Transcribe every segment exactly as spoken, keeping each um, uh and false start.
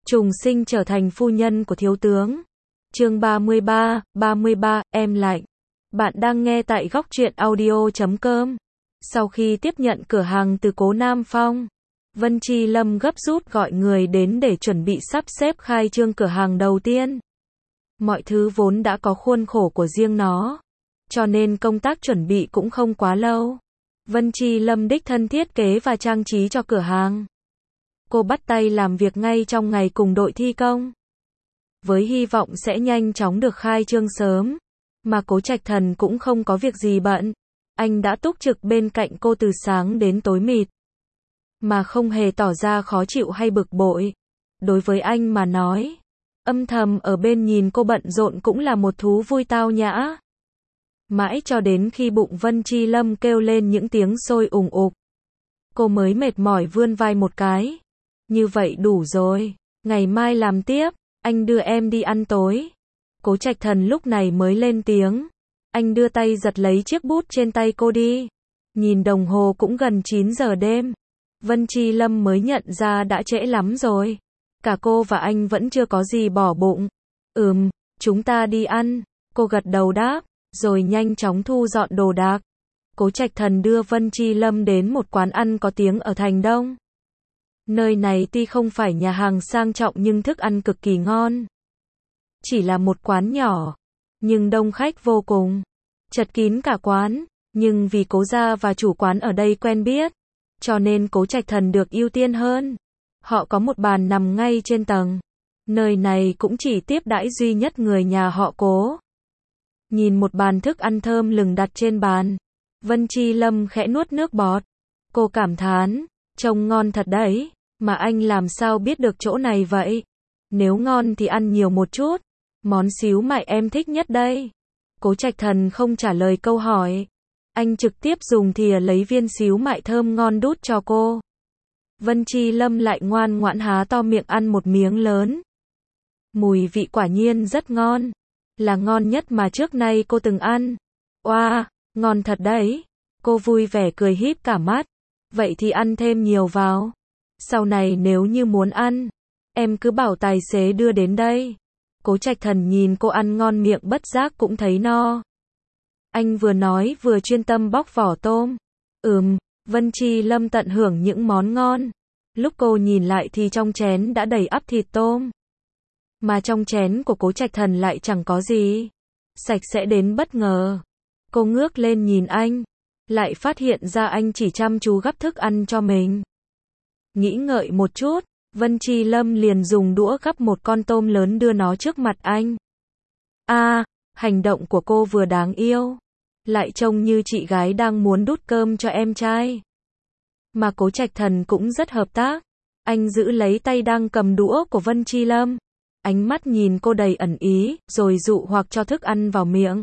trùng sinh trở thành phu nhân của thiếu tướng. Chương ba mươi ba, ba mươi ba, em lạnh. Bạn đang nghe tại góc truyện audio chấm com. Sau khi tiếp nhận cửa hàng từ Cố Nam Phong, Vân Chi Lâm gấp rút gọi người đến để chuẩn bị sắp xếp khai trương cửa hàng đầu tiên. Mọi thứ vốn đã có khuôn khổ của riêng nó, cho nên công tác chuẩn bị cũng không quá lâu. Vân Chi Lâm đích thân thiết kế và trang trí cho cửa hàng. Cô bắt tay làm việc ngay trong ngày cùng đội thi công, với hy vọng sẽ nhanh chóng được khai trương sớm. Mà Cố Trạch Thần cũng không có việc gì bận. Anh đã túc trực bên cạnh cô từ sáng đến tối mịt, mà không hề tỏ ra khó chịu hay bực bội. Đối với anh mà nói, âm thầm ở bên nhìn cô bận rộn cũng là một thú vui tao nhã. Mãi cho đến khi bụng Vân Chi Lâm kêu lên những tiếng sôi ùng ục, cô mới mệt mỏi vươn vai một cái. Như vậy đủ rồi, ngày mai làm tiếp, anh đưa em đi ăn tối. Cố Trạch Thần lúc này mới lên tiếng. Anh đưa tay giật lấy chiếc bút trên tay cô đi. Nhìn đồng hồ cũng gần chín giờ đêm. Vân Chi Lâm mới nhận ra đã trễ lắm rồi. Cả cô và anh vẫn chưa có gì bỏ bụng. Ừm, chúng ta đi ăn. Cô gật đầu đáp, rồi nhanh chóng thu dọn đồ đạc. Cố Trạch Thần đưa Vân Chi Lâm đến một quán ăn có tiếng ở Thành Đông. Nơi này tuy không phải nhà hàng sang trọng nhưng thức ăn cực kỳ ngon. Chỉ là một quán nhỏ, nhưng đông khách vô cùng. Chật kín cả quán, nhưng vì Cố gia và chủ quán ở đây quen biết, cho nên Cố Trạch Thần được ưu tiên hơn. Họ có một bàn nằm ngay trên tầng. Nơi này cũng chỉ tiếp đãi duy nhất người nhà họ Cố. Nhìn một bàn thức ăn thơm lừng đặt trên bàn, Vân Chi Lâm khẽ nuốt nước bọt. Cô cảm thán, trông ngon thật đấy, mà anh làm sao biết được chỗ này vậy? Nếu ngon thì ăn nhiều một chút. Món xíu mại em thích nhất đây. Cố Trạch Thần không trả lời câu hỏi. Anh trực tiếp dùng thìa lấy viên xíu mại thơm ngon đút cho cô. Vân Chi Lâm lại ngoan ngoãn há to miệng ăn một miếng lớn. Mùi vị quả nhiên rất ngon. Là ngon nhất mà trước nay cô từng ăn. Oa, wow, ngon thật đấy. Cô vui vẻ cười híp cả mắt. Vậy thì ăn thêm nhiều vào. Sau này nếu như muốn ăn, em cứ bảo tài xế đưa đến đây. Cố Trạch Thần nhìn cô ăn ngon miệng bất giác cũng thấy no. Anh vừa nói vừa chuyên tâm bóc vỏ tôm. Ừm, Vân Chi Lâm tận hưởng những món ngon. Lúc cô nhìn lại thì trong chén đã đầy ắp thịt tôm. Mà trong chén của Cố Trạch Thần lại chẳng có gì. Sạch sẽ đến bất ngờ. Cô ngước lên nhìn anh, lại phát hiện ra anh chỉ chăm chú gắp thức ăn cho mình. Nghĩ ngợi một chút, Vân Chi Lâm liền dùng đũa gắp một con tôm lớn đưa nó trước mặt anh. A, à, hành động của cô vừa đáng yêu, lại trông như chị gái đang muốn đút cơm cho em trai. Mà Cố Trạch Thần cũng rất hợp tác. Anh giữ lấy tay đang cầm đũa của Vân Chi Lâm. Ánh mắt nhìn cô đầy ẩn ý, rồi dụ hoặc cho thức ăn vào miệng.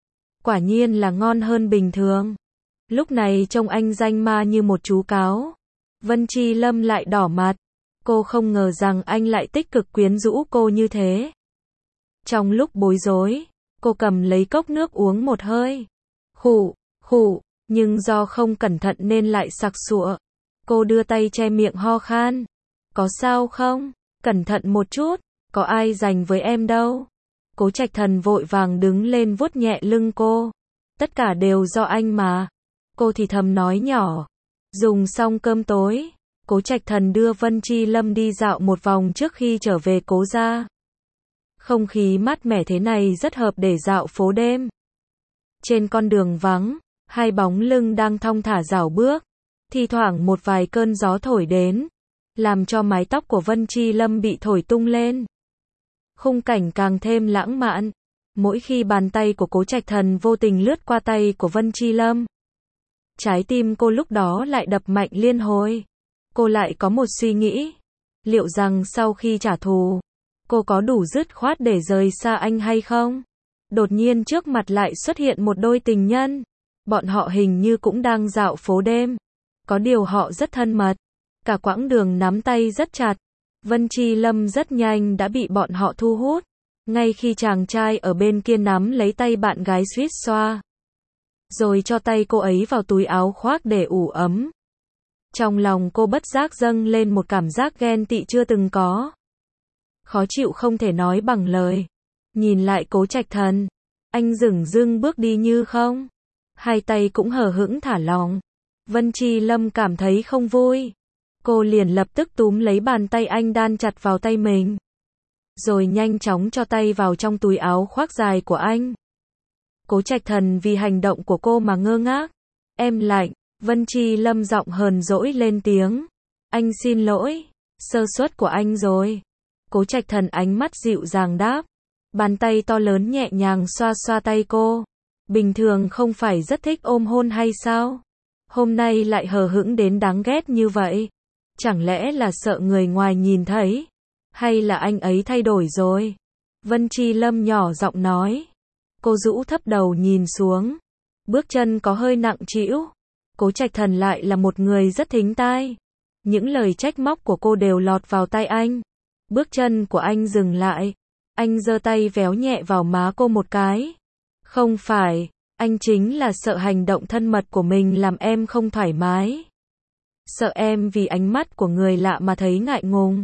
Quả nhiên là ngon hơn bình thường. Lúc này trông anh danh ma như một chú cáo. Vân Chi Lâm lại đỏ mặt. Cô không ngờ rằng anh lại tích cực quyến rũ cô như thế. Trong lúc bối rối, cô cầm lấy cốc nước uống một hơi. Khụ, khụ, nhưng do không cẩn thận nên lại sặc sụa. Cô đưa tay che miệng ho khan. Có sao không? Cẩn thận một chút, có ai giành với em đâu. Cố Trạch Thần vội vàng đứng lên vuốt nhẹ lưng cô. Tất cả đều do anh mà. Cô thì thầm nói nhỏ. Dùng xong cơm tối, Cố Trạch Thần đưa Vân Chi Lâm đi dạo một vòng trước khi trở về Cố gia. Không khí mát mẻ thế này rất hợp để dạo phố đêm. Trên con đường vắng, hai bóng lưng đang thong thả rảo bước. Thi thoảng một vài cơn gió thổi đến, làm cho mái tóc của Vân Chi Lâm bị thổi tung lên. Khung cảnh càng thêm lãng mạn. Mỗi khi bàn tay của Cố Trạch Thần vô tình lướt qua tay của Vân Chi Lâm, trái tim cô lúc đó lại đập mạnh liên hồi. Cô lại có một suy nghĩ. Liệu rằng sau khi trả thù, cô có đủ dứt khoát để rời xa anh hay không? Đột nhiên trước mặt lại xuất hiện một đôi tình nhân. Bọn họ hình như cũng đang dạo phố đêm. Có điều họ rất thân mật. Cả quãng đường nắm tay rất chặt. Vân Chi Lâm rất nhanh đã bị bọn họ thu hút. Ngay khi chàng trai ở bên kia nắm lấy tay bạn gái suýt xoa, rồi cho tay cô ấy vào túi áo khoác để ủ ấm. Trong lòng cô bất giác dâng lên một cảm giác ghen tị chưa từng có. khó chịu không thể nói bằng lời. Nhìn lại Cố Trạch Thần, anh dửng dưng bước đi như không. Hai tay cũng hờ hững thả lỏng. Vân Chi Lâm cảm thấy không vui. Cô liền lập tức túm lấy bàn tay anh đan chặt vào tay mình. Rồi nhanh chóng cho tay vào trong túi áo khoác dài của anh. Cố Trạch Thần vì hành động của cô mà ngơ ngác. Em lạnh, Vân Chi Lâm giọng hờn dỗi lên tiếng. Anh xin lỗi, sơ suất của anh rồi. Cố Trạch Thần ánh mắt dịu dàng đáp. Bàn tay to lớn nhẹ nhàng xoa xoa tay cô. Bình thường không phải rất thích ôm hôn hay sao? Hôm nay lại hờ hững đến đáng ghét như vậy. Chẳng lẽ là sợ người ngoài nhìn thấy? Hay là anh ấy thay đổi rồi? Vân Chi Lâm nhỏ giọng nói. Cô rũ thấp đầu nhìn xuống. Bước chân có hơi nặng trĩu. Cố Trạch Thần lại là một người rất thính tai. Những lời trách móc của cô đều lọt vào tai anh. Bước chân của anh dừng lại. Anh giơ tay véo nhẹ vào má cô một cái. Không phải, anh chính là sợ hành động thân mật của mình làm em không thoải mái. Sợ em vì ánh mắt của người lạ mà thấy ngại ngùng.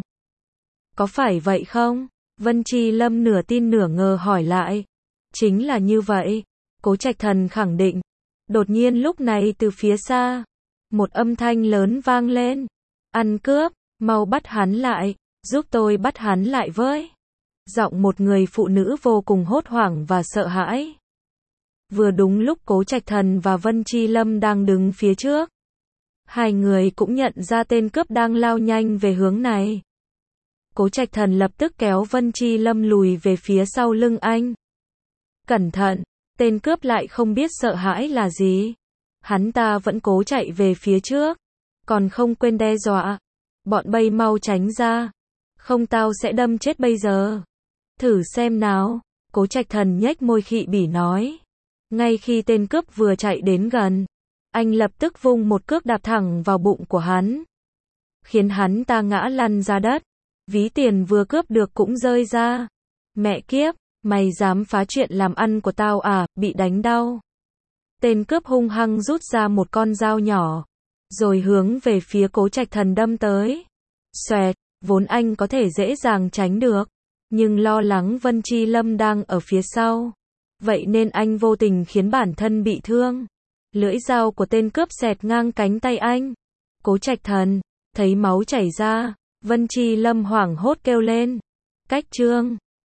Có phải vậy không? Vân Chi Lâm nửa tin nửa ngờ hỏi lại. Chính là như vậy. Cố Trạch Thần khẳng định. Đột nhiên lúc này từ phía xa, một âm thanh lớn vang lên. Ăn cướp, mau bắt hắn lại, giúp tôi bắt hắn lại với. Giọng một người phụ nữ vô cùng hốt hoảng và sợ hãi. Vừa đúng lúc Cố Trạch Thần và Vân Chi Lâm đang đứng phía trước. Hai người cũng nhận ra tên cướp đang lao nhanh về hướng này. Cố Trạch Thần lập tức kéo Vân Chi Lâm lùi về phía sau lưng anh. Cẩn thận, tên cướp lại không biết sợ hãi là gì. Hắn ta vẫn cố chạy về phía trước, còn không quên đe dọa. Bọn bay mau tránh ra, không tao sẽ đâm chết bây giờ. Thử xem nào, Cố Trạch Thần nhếch môi khị bỉ nói. Ngay khi tên cướp vừa chạy đến gần, anh lập tức vung một cước đạp thẳng vào bụng của hắn, khiến hắn ta ngã lăn ra đất. Ví tiền vừa cướp được cũng rơi ra. Mẹ kiếp, mày dám phá chuyện làm ăn của tao à, bị đánh đau. Tên cướp hung hăng rút ra một con dao nhỏ, rồi hướng về phía Cố Trạch Thần đâm tới. Xoẹt, vốn anh có thể dễ dàng tránh được, nhưng lo lắng Vân Chi Lâm đang ở phía sau. Vậy nên anh vô tình khiến bản thân bị thương. Lưỡi dao của tên cướp xẹt ngang cánh tay anh. Cố Trạch Thần, thấy máu chảy ra, Vân Chi Lâm hoảng hốt kêu lên. Cách trương.